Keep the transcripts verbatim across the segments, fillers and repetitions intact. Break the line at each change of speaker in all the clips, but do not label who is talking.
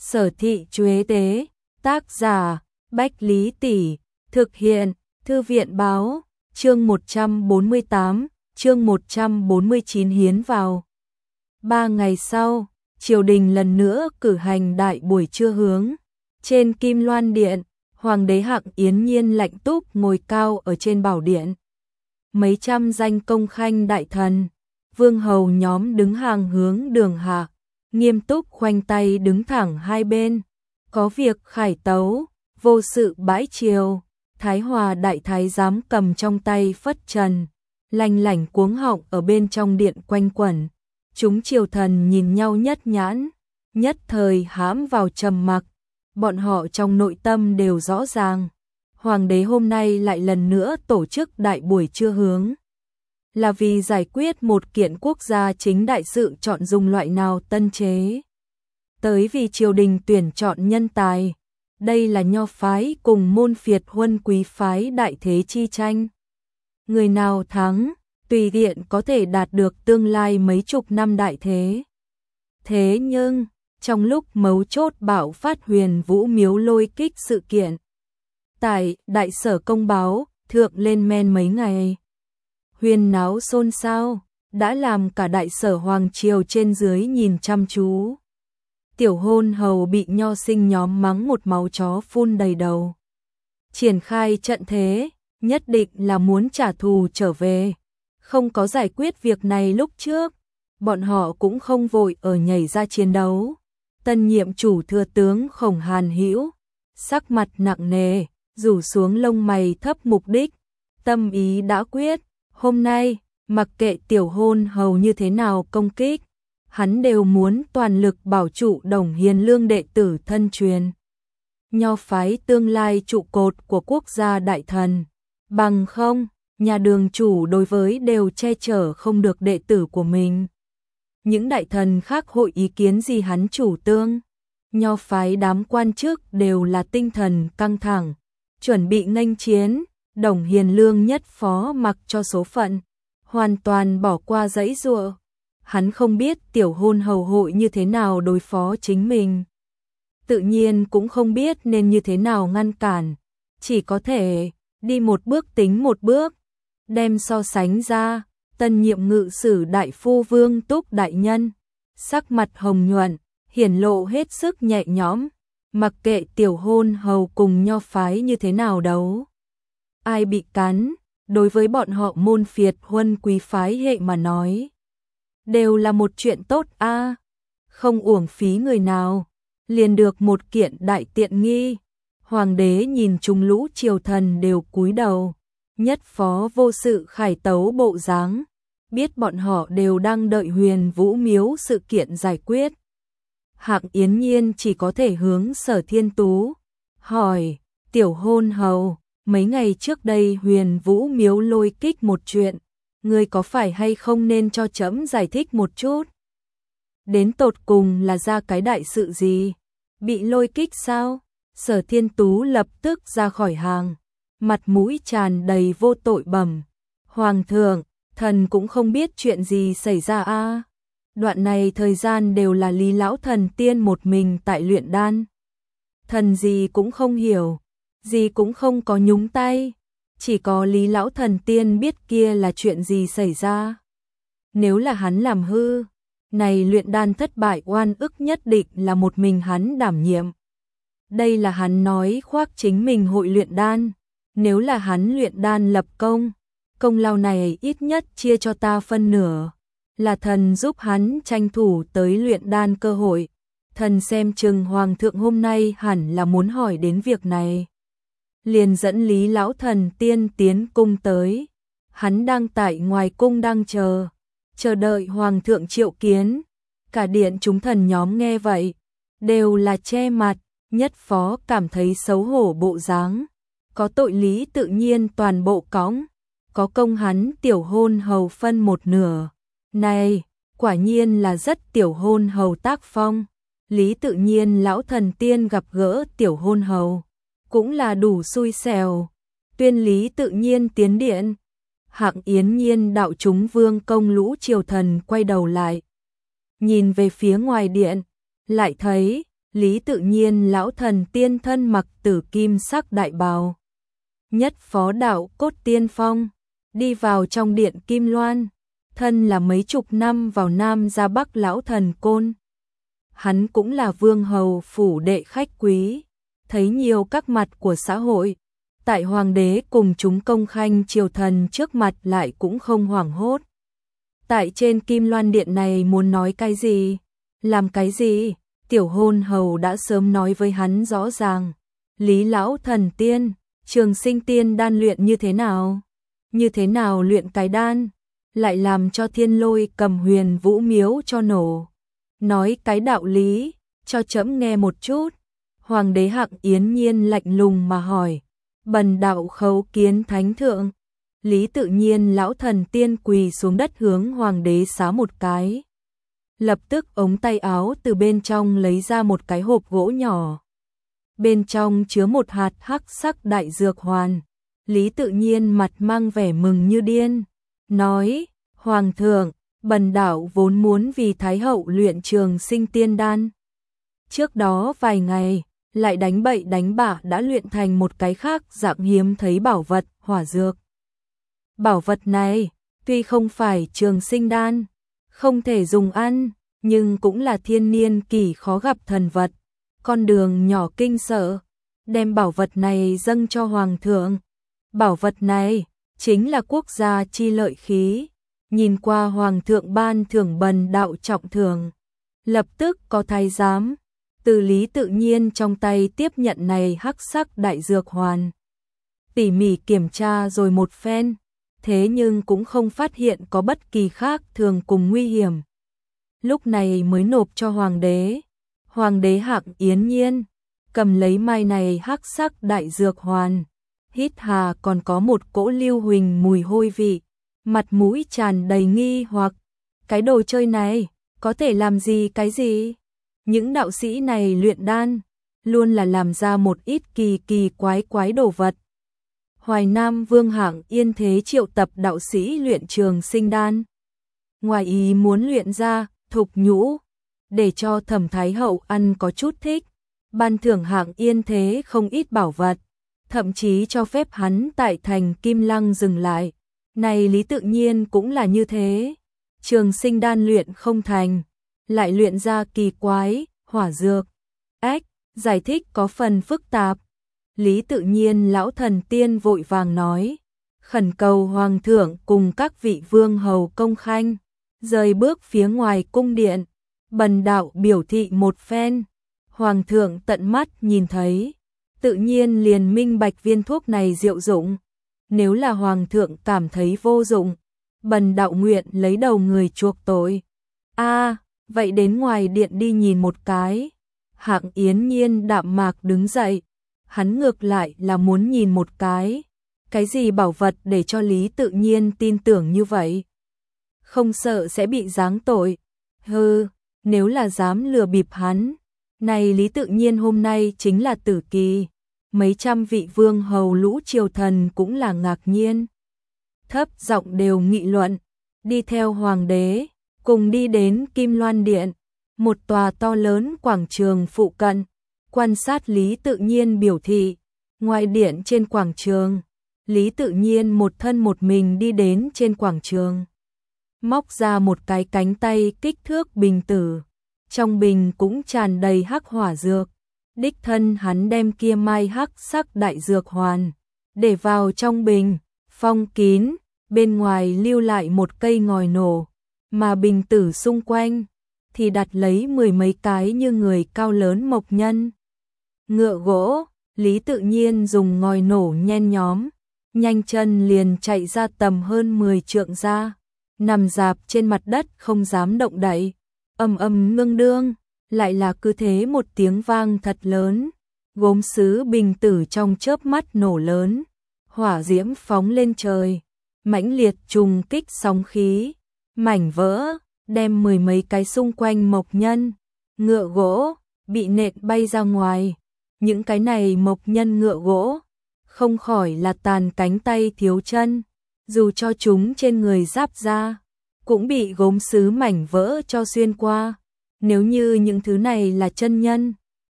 Sở Thị Chuế Tế, tác giả, Bách Lý Tỷ, thực hiện, Thư viện Báo, chương một trăm bốn mươi tám, chương một trăm bốn mươi chín hiến vào. Ba ngày sau, triều đình lần nữa cử hành đại buổi trưa hướng. Trên Kim Loan Điện, Hoàng đế Hạng Yến Nhiên lạnh túc ngồi cao ở trên bảo điện. Mấy trăm danh công khanh đại thần, vương hầu nhóm đứng hàng hướng đường hạ, nghiêm túc khoanh tay đứng thẳng hai bên. Có việc khải tấu, vô sự bãi triều. Thái Hòa đại thái giám cầm trong tay phất trần, lanh lảnh cuống họng ở bên trong điện quanh quẩn. Chúng triều thần nhìn nhau nhất nhãn, nhất thời hãm vào trầm mặc. Bọn họ trong nội tâm đều rõ ràng, hoàng đế hôm nay lại lần nữa tổ chức đại buổi trưa hướng, là vì giải quyết một kiện quốc gia chính đại sự chọn dùng loại nào tân chế. Tới vì triều đình tuyển chọn nhân tài, đây là nho phái cùng môn phiệt huân quý phái đại thế chi tranh. Người nào thắng, tùy tiện có thể đạt được tương lai mấy chục năm đại thế. Thế nhưng, trong lúc mấu chốt bạo phát Huyền Vũ Miếu lôi kích sự kiện, tại Đại Sở Công Báo thượng lên men mấy ngày, huyên náo xôn xao, đã làm cả Đại Sở Hoàng triều trên dưới nhìn chăm chú. Tiểu hôn hầu bị nho sinh nhóm mắng một máu chó phun đầy đầu. Triển khai trận thế, nhất định là muốn trả thù trở về. Không có giải quyết việc này lúc trước, bọn họ cũng không vội ở nhảy ra chiến đấu. Tân nhiệm chủ thừa tướng Khổng Hàn Hữu, sắc mặt nặng nề, rủ xuống lông mày thấp, mục đích, tâm ý đã quyết. Hôm nay, mặc kệ tiểu hôn hầu như thế nào công kích, hắn đều muốn toàn lực bảo trụ Đồng Hiền Lương đệ tử thân truyền, nho phái tương lai trụ cột của quốc gia đại thần. Bằng không, nhà đường chủ đối với đều che chở không được đệ tử của mình. Những đại thần khác hội ý kiến gì hắn chủ tương. Nho phái đám quan chức đều là tinh thần căng thẳng, chuẩn bị nghênh chiến. Đồng Hiền Lương nhất phó mặc cho số phận, hoàn toàn bỏ qua giãy giụa. Hắn không biết tiểu hôn hầu hội như thế nào đối phó chính mình, tự nhiên cũng không biết nên như thế nào ngăn cản, chỉ có thể đi một bước tính một bước. Đem so sánh ra, tân nhiệm ngự sử đại phu Vương Túc đại nhân, sắc mặt hồng nhuận, hiển lộ hết sức nhẹ nhõm, mặc kệ tiểu hôn hầu cùng nho phái như thế nào đấu, ai bị cắn, đối với bọn họ môn phiệt huân quý phái hệ mà nói, đều là một chuyện tốt a, à, không uổng phí người nào, liền được một kiện đại tiện nghi. Hoàng đế nhìn chúng lũ triều thần đều cúi đầu, nhất phó vô sự khải tấu bộ dáng, biết bọn họ đều đang đợi Huyền Vũ Miếu sự kiện giải quyết. Hạng Yến Nhiên chỉ có thể hướng Sở Thiên Tú hỏi, tiểu hôn hầu, mấy ngày trước đây Huyền Vũ Miếu lôi kích một chuyện, ngươi có phải hay không nên cho trẫm giải thích một chút? Đến tột cùng là ra cái đại sự gì? Bị lôi kích sao? Sở Thiên Tú lập tức ra khỏi hàng, mặt mũi tràn đầy vô tội bẩm, hoàng thượng, thần cũng không biết chuyện gì xảy ra a. À. Đoạn này thời gian đều là Lý lão thần tiên một mình tại luyện đan, thần gì cũng không hiểu, gì cũng không có nhúng tay, chỉ có Lý lão thần tiên biết kia là chuyện gì xảy ra. Nếu là hắn làm hư, này luyện đan thất bại oan ức nhất định là một mình hắn đảm nhiệm. Đây là hắn nói khoác chính mình hội luyện đan, nếu là hắn luyện đan lập công, công lao này ít nhất chia cho ta phân nửa, là thần giúp hắn tranh thủ tới luyện đan cơ hội. Thần xem chừng hoàng thượng hôm nay hẳn là muốn hỏi đến việc này, liền dẫn Lý lão thần tiên tiến cung tới. Hắn đang tại ngoài cung đang chờ, chờ đợi hoàng thượng triệu kiến. Cả điện chúng thần nhóm nghe vậy, đều là che mặt, nhất phó cảm thấy xấu hổ bộ dáng, có tội lý tự nhiên toàn bộ cõng, có công hắn tiểu hôn hầu phân một nửa. Này, quả nhiên là rất tiểu hôn hầu tác phong. Lý tự nhiên lão thần tiên gặp gỡ tiểu hôn hầu, cũng là đủ xui xẻo. Tuyên Lý tự nhiên tiến điện. Hạng Yến Nhiên đạo chúng vương công lũ triều thần quay đầu lại, nhìn về phía ngoài điện, lại thấy Lý Tự Nhiên lão thần tiên thân mặc tử kim sắc đại bào, nhất phó đạo cốt tiên phong, đi vào trong điện Kim Loan, thân là mấy chục năm vào Nam ra Bắc lão thần côn. Hắn cũng là vương hầu phủ đệ khách quý, thấy nhiều các mặt của xã hội, tại hoàng đế cùng chúng công khanh triều thần trước mặt lại cũng không hoảng hốt. Tại trên Kim Loan điện này muốn nói cái gì, làm cái gì, tiểu hôn hầu đã sớm nói với hắn rõ ràng. Lý lão thần tiên, trường sinh tiên đan luyện như thế nào? Như thế nào luyện cái đan? Lại làm cho thiên lôi cầm huyền vũ miếu cho nổ. Nói cái đạo lý, cho trẫm nghe một chút. Hoàng đế Hạng Yến Nhiên lạnh lùng mà hỏi. Bần đạo khấu kiến thánh thượng. Lý Tự Nhiên lão thần tiên quỳ xuống đất hướng hoàng đế xá một cái. Lập tức ống tay áo từ bên trong lấy ra một cái hộp gỗ nhỏ. Bên trong chứa một hạt hắc sắc đại dược hoàn. Lý Tự Nhiên mặt mang vẻ mừng như điên, nói, Hoàng thượng, bần đạo vốn muốn vì Thái hậu luyện trường sinh tiên đan. Trước đó vài ngày, lại đánh bậy đánh bạ đã luyện thành một cái khác dạng hiếm thấy bảo vật, hỏa dược. Bảo vật này, tuy không phải trường sinh đan, không thể dùng ăn, nhưng cũng là thiên niên kỳ khó gặp thần vật. Con đường nhỏ kinh sợ, đem bảo vật này dâng cho Hoàng thượng. Bảo vật này, chính là quốc gia chi lợi khí. Nhìn qua Hoàng thượng ban thưởng bần đạo trọng thưởng. Lập tức có thái giám, từ Lý Tự Nhiên trong tay tiếp nhận này hắc sắc đại dược hoàn. Tỉ mỉ kiểm tra rồi một phen, thế nhưng cũng không phát hiện có bất kỳ khác thường cùng nguy hiểm. Lúc này mới nộp cho Hoàng đế. Hoàng đế Hạng Yến Nhiên, cầm lấy mai này hắc sắc đại dược hoàn. Hít hà còn có một cỗ lưu huỳnh mùi hôi vị, mặt mũi tràn đầy nghi hoặc, cái đồ chơi này, có thể làm gì cái gì? Những đạo sĩ này luyện đan, luôn là làm ra một ít kỳ kỳ quái quái đồ vật. Hoài Nam Vương Hạng Yên Thế triệu tập đạo sĩ luyện trường sinh đan. Ngoài ý muốn luyện ra, thục nhũ, để cho Thẩm Thái hậu ăn có chút thích, ban thưởng Hạng Yên Thế không ít bảo vật. Thậm chí cho phép hắn tại thành Kim Lăng dừng lại. Này Lý Tự Nhiên cũng là như thế. Trường sinh đan luyện không thành, lại luyện ra kỳ quái, hỏa dược. Ách, giải thích có phần phức tạp. Lý Tự Nhiên lão thần tiên vội vàng nói. Khẩn cầu Hoàng thượng cùng các vị vương hầu công khanh. Rời bước phía ngoài cung điện. Bần đạo biểu thị một phen. Hoàng thượng tận mắt nhìn thấy. Tự nhiên liền minh bạch viên thuốc này diệu dụng. Nếu là Hoàng thượng cảm thấy vô dụng, bần đạo nguyện lấy đầu người chuộc tội. A, à, vậy đến ngoài điện đi nhìn một cái. Hạng Yến Nhiên đạm mạc đứng dậy. Hắn ngược lại là muốn nhìn một cái. Cái gì bảo vật để cho Lý Tự Nhiên tin tưởng như vậy? Không sợ sẽ bị giáng tội. Hừ, nếu là dám lừa bịp hắn. Này Lý Tự Nhiên hôm nay chính là tử kỳ. Mấy trăm vị vương hầu lũ triều thần cũng là ngạc nhiên. Thấp giọng đều nghị luận. Đi theo hoàng đế, cùng đi đến Kim Loan Điện. Một tòa to lớn quảng trường phụ cận. Quan sát Lý Tự Nhiên biểu thị. Ngoài điện trên quảng trường, Lý Tự Nhiên một thân một mình đi đến trên quảng trường. Móc ra một cái cánh tay kích thước bình tử. Trong bình cũng tràn đầy hắc hỏa dược. Đích thân hắn đem kia mai hắc sắc đại dược hoàn, để vào trong bình, phong kín, bên ngoài lưu lại một cây ngòi nổ, mà bình tử xung quanh, thì đặt lấy mười mấy cái như người cao lớn mộc nhân. Ngựa gỗ, Lý Tự Nhiên dùng ngòi nổ nhen nhóm, nhanh chân liền chạy ra tầm hơn mười trượng ra, nằm dạp trên mặt đất không dám động đậy, ầm ầm ngưng đương. Lại là cứ thế một tiếng vang thật lớn, gốm sứ bình tử trong chớp mắt nổ lớn, hỏa diễm phóng lên trời, mãnh liệt trùng kích sóng khí, mảnh vỡ, đem mười mấy cái xung quanh mộc nhân, ngựa gỗ, bị nện bay ra ngoài. Những cái này mộc nhân ngựa gỗ, không khỏi là tàn cánh tay thiếu chân, dù cho chúng trên người giáp da, cũng bị gốm sứ mảnh vỡ cho xuyên qua. Nếu như những thứ này là chân nhân,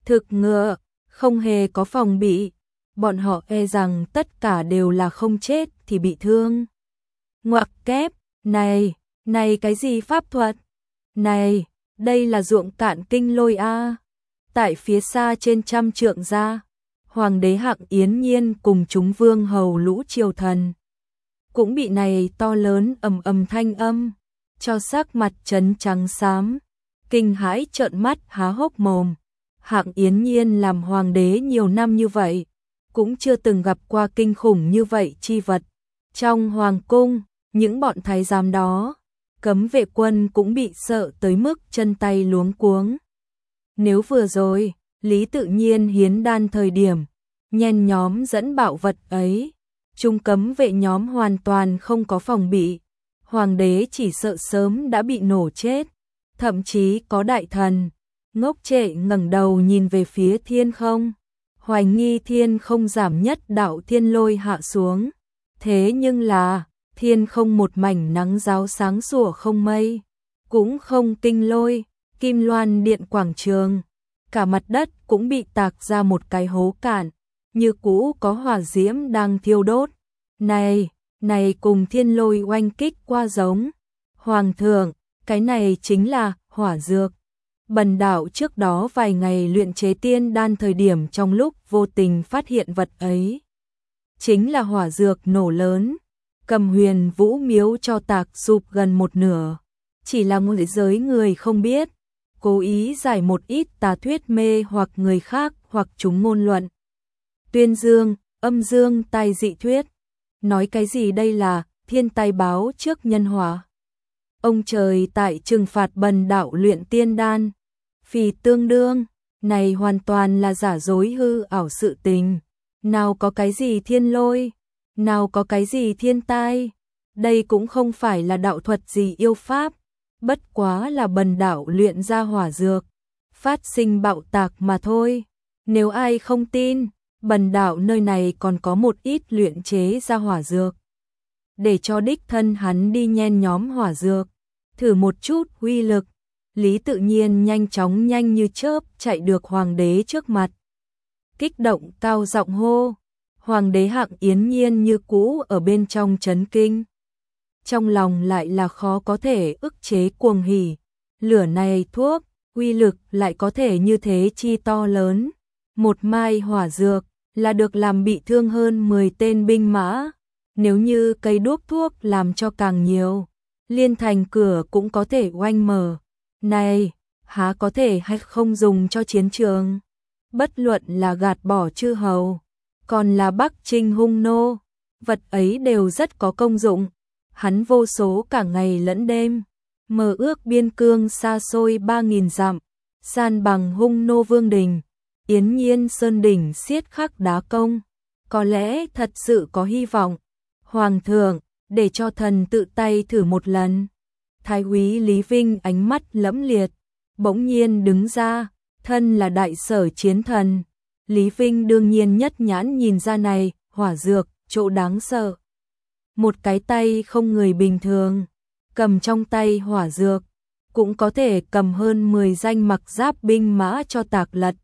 thực ngựa, không hề có phòng bị, bọn họ e rằng tất cả đều là không chết thì bị thương. Ngoặc kép, này, này cái gì pháp thuật? Này, đây là ruộng cạn kinh lôi a. Tại phía xa trên trăm trượng ra, Hoàng đế Hạng Yến Nhiên cùng chúng vương hầu lũ triều thần cũng bị này to lớn ầm ầm thanh âm cho sắc mặt trấn trắng xám, kinh hãi trợn mắt há hốc mồm. Hạng Yến Nhiên làm hoàng đế nhiều năm như vậy, cũng chưa từng gặp qua kinh khủng như vậy chi vật. Trong hoàng cung, những bọn thái giám đó, cấm vệ quân cũng bị sợ tới mức chân tay luống cuống. Nếu vừa rồi, Lý Tự Nhiên hiến đan thời điểm, nhen nhóm dẫn bạo vật ấy, trung cấm vệ nhóm hoàn toàn không có phòng bị, hoàng đế chỉ sợ sớm đã bị nổ chết. Thậm chí có đại thần ngốc trệ ngẩng đầu nhìn về phía thiên không, hoài nghi thiên không giảm nhất đạo thiên lôi hạ xuống. Thế nhưng là, thiên không một mảnh nắng ráo sáng sủa không mây, cũng không kinh lôi, Kim Loan Điện quảng trường, cả mặt đất cũng bị tạc ra một cái hố cạn, như cũ có hỏa diễm đang thiêu đốt. Này, này cùng thiên lôi oanh kích qua giống. Hoàng thượng, cái này chính là hỏa dược. Bần đạo trước đó vài ngày luyện chế tiên đan thời điểm trong lúc vô tình phát hiện vật ấy. Chính là hỏa dược nổ lớn, Cầm Huyền Vũ miếu cho tạc sụp gần một nửa. Chỉ là ngoại giới người không biết, cố ý giải một ít tà thuyết mê hoặc người khác hoặc chúng ngôn luận. Tuyên dương, âm dương tai dị thuyết. Nói cái gì đây là thiên tai báo trước nhân họa. Ông trời tại trừng phạt bần đạo luyện tiên đan. Phì tương đương, này hoàn toàn là giả dối hư ảo sự tình. Nào có cái gì thiên lôi, nào có cái gì thiên tai. Đây cũng không phải là đạo thuật gì yêu pháp, bất quá là bần đạo luyện ra hỏa dược, phát sinh bạo tạc mà thôi. Nếu ai không tin, bần đạo nơi này còn có một ít luyện chế ra hỏa dược, để cho đích thân hắn đi nhen nhóm hỏa dược, thử một chút uy lực. Lý Tự Nhiên nhanh chóng nhanh như chớp chạy được hoàng đế trước mặt, kích động cao giọng hô. Hoàng đế Hạng Yến Nhiên như cũ ở bên trong chấn kinh, trong lòng lại là khó có thể ức chế cuồng hỉ. Lửa này thuốc, uy lực lại có thể như thế chi to lớn. Một mai hỏa dược là được làm bị thương hơn mười tên binh mã. Nếu như cây đuốc thuốc làm cho càng nhiều, liên thành cửa cũng có thể oanh mở. Này, há có thể hay không dùng cho chiến trường? Bất luận là gạt bỏ chư hầu, còn là Bắc Trinh hung nô, vật ấy đều rất có công dụng. Hắn vô số cả ngày lẫn đêm, mơ ước biên cương xa xôi ba nghìn dặm, san bằng hung nô vương đình, Yến Nhiên sơn đỉnh xiết khắc đá công. Có lẽ thật sự có hy vọng. Hoàng thượng, để cho thần tự tay thử một lần. Thái úy Lý Vinh ánh mắt lẫm liệt, bỗng nhiên đứng ra, thân là đại sở chiến thần. Lý Vinh đương nhiên nhất nhãn nhìn ra này, hỏa dược, chỗ đáng sợ. Một cái tay không người bình thường, cầm trong tay hỏa dược, cũng có thể cầm hơn mười danh mặc giáp binh mã cho tạc lật.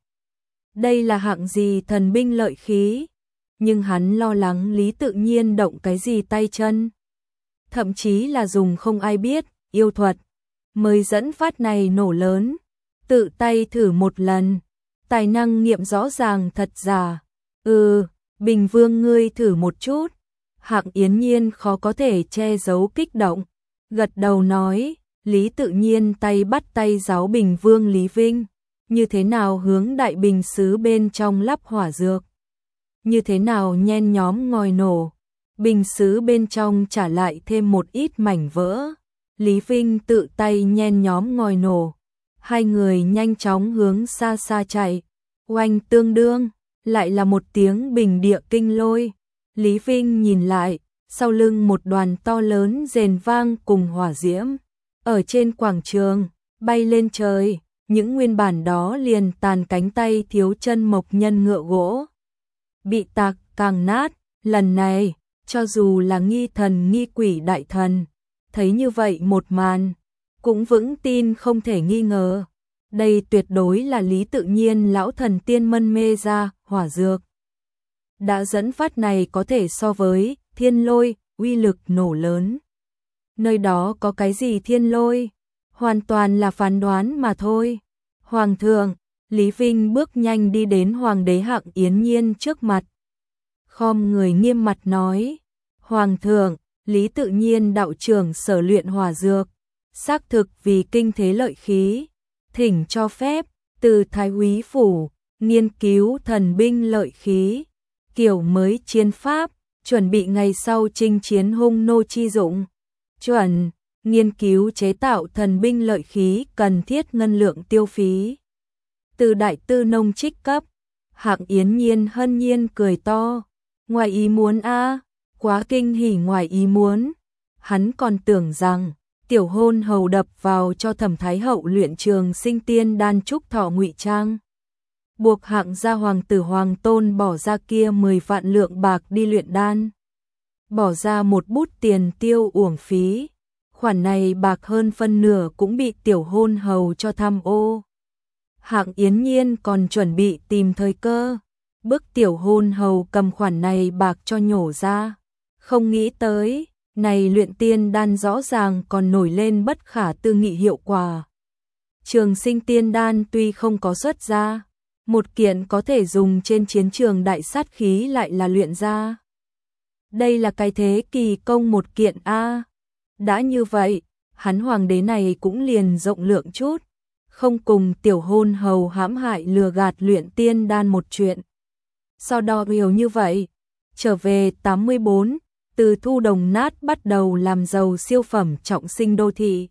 Đây là hạng gì thần binh lợi khí? Nhưng hắn lo lắng Lý Tự Nhiên động cái gì tay chân, thậm chí là dùng không ai biết yêu thuật mới dẫn phát này nổ lớn. Tự tay thử một lần, tài năng nghiệm rõ ràng thật giả. Ừ, Bình Vương ngươi thử một chút. Hạng Yến Nhiên khó có thể che giấu kích động, gật đầu nói. Lý Tự Nhiên tay bắt tay giáo Bình Vương Lý Vinh, như thế nào hướng đại bình sứ bên trong lắp hỏa dược, như thế nào nhen nhóm ngòi nổ, bình sứ bên trong trả lại thêm một ít mảnh vỡ. Lý Vinh tự tay nhen nhóm ngòi nổ, hai người nhanh chóng hướng xa xa chạy. Oanh tương đương, lại là một tiếng bình địa kinh lôi. Lý Vinh nhìn lại, sau lưng một đoàn to lớn rền vang cùng hỏa diễm, ở trên quảng trường, bay lên trời. Những nguyên bản đó liền tàn cánh tay thiếu chân mộc nhân ngựa gỗ, bị tạc càng nát. Lần này, cho dù là nghi thần nghi quỷ đại thần, thấy như vậy một màn, cũng vững tin không thể nghi ngờ. Đây tuyệt đối là lý tự nhiên lão thần tiên mân mê ra, hỏa dược. Đã dẫn phát này có thể so với thiên lôi, uy lực nổ lớn. Nơi đó có cái gì thiên lôi? Hoàn toàn là phán đoán mà thôi. Hoàng thượng, Lý Vinh bước nhanh đi đến Hoàng đế Hạng Yến Nhiên trước mặt. Khom người nghiêm mặt nói, Hoàng thượng, Lý tự nhiên đạo trưởng sở luyện hỏa dược, xác thực vì kinh thế lợi khí, thỉnh cho phép, từ Thái úy phủ, nghiên cứu thần binh lợi khí, kiểu mới chiến pháp, chuẩn bị ngày sau chinh chiến hung nô chi dụng, chuẩn, nghiên cứu chế tạo thần binh lợi khí cần thiết ngân lượng tiêu phí. Từ đại tư nông trích cấp, Hạng Yến Nhiên hân nhiên cười to, ngoài ý muốn a, quá kinh hỉ ngoài ý muốn. Hắn còn tưởng rằng tiểu hôn hầu đập vào cho Thẩm Thái hậu luyện trường sinh tiên đan trúc thọ ngụy trang, buộc Hạng gia hoàng tử Hoàng Tôn bỏ ra kia mười vạn lượng bạc đi luyện đan, bỏ ra một bút tiền tiêu uổng phí. Khoản này bạc hơn phân nửa cũng bị tiểu hôn hầu cho tham ô. Hạng Yến Nhiên còn chuẩn bị tìm thời cơ, bức tiểu hôn hầu cầm khoản này bạc cho nhổ ra. Không nghĩ tới, này luyện tiên đan rõ ràng còn nổi lên bất khả tư nghị hiệu quả. Trường sinh tiên đan tuy không có xuất ra, một kiện có thể dùng trên chiến trường đại sát khí lại là luyện ra. Đây là cái thế kỳ công một kiện a. Đã như vậy, hắn hoàng đế này cũng liền rộng lượng chút, không cùng tiểu hôn hầu hãm hại lừa gạt luyện tiên đan một chuyện. Sau đó hiểu như vậy, trở về tám mươi bốn, từ thu đồng nát bắt đầu làm giàu siêu phẩm trọng sinh đô thị.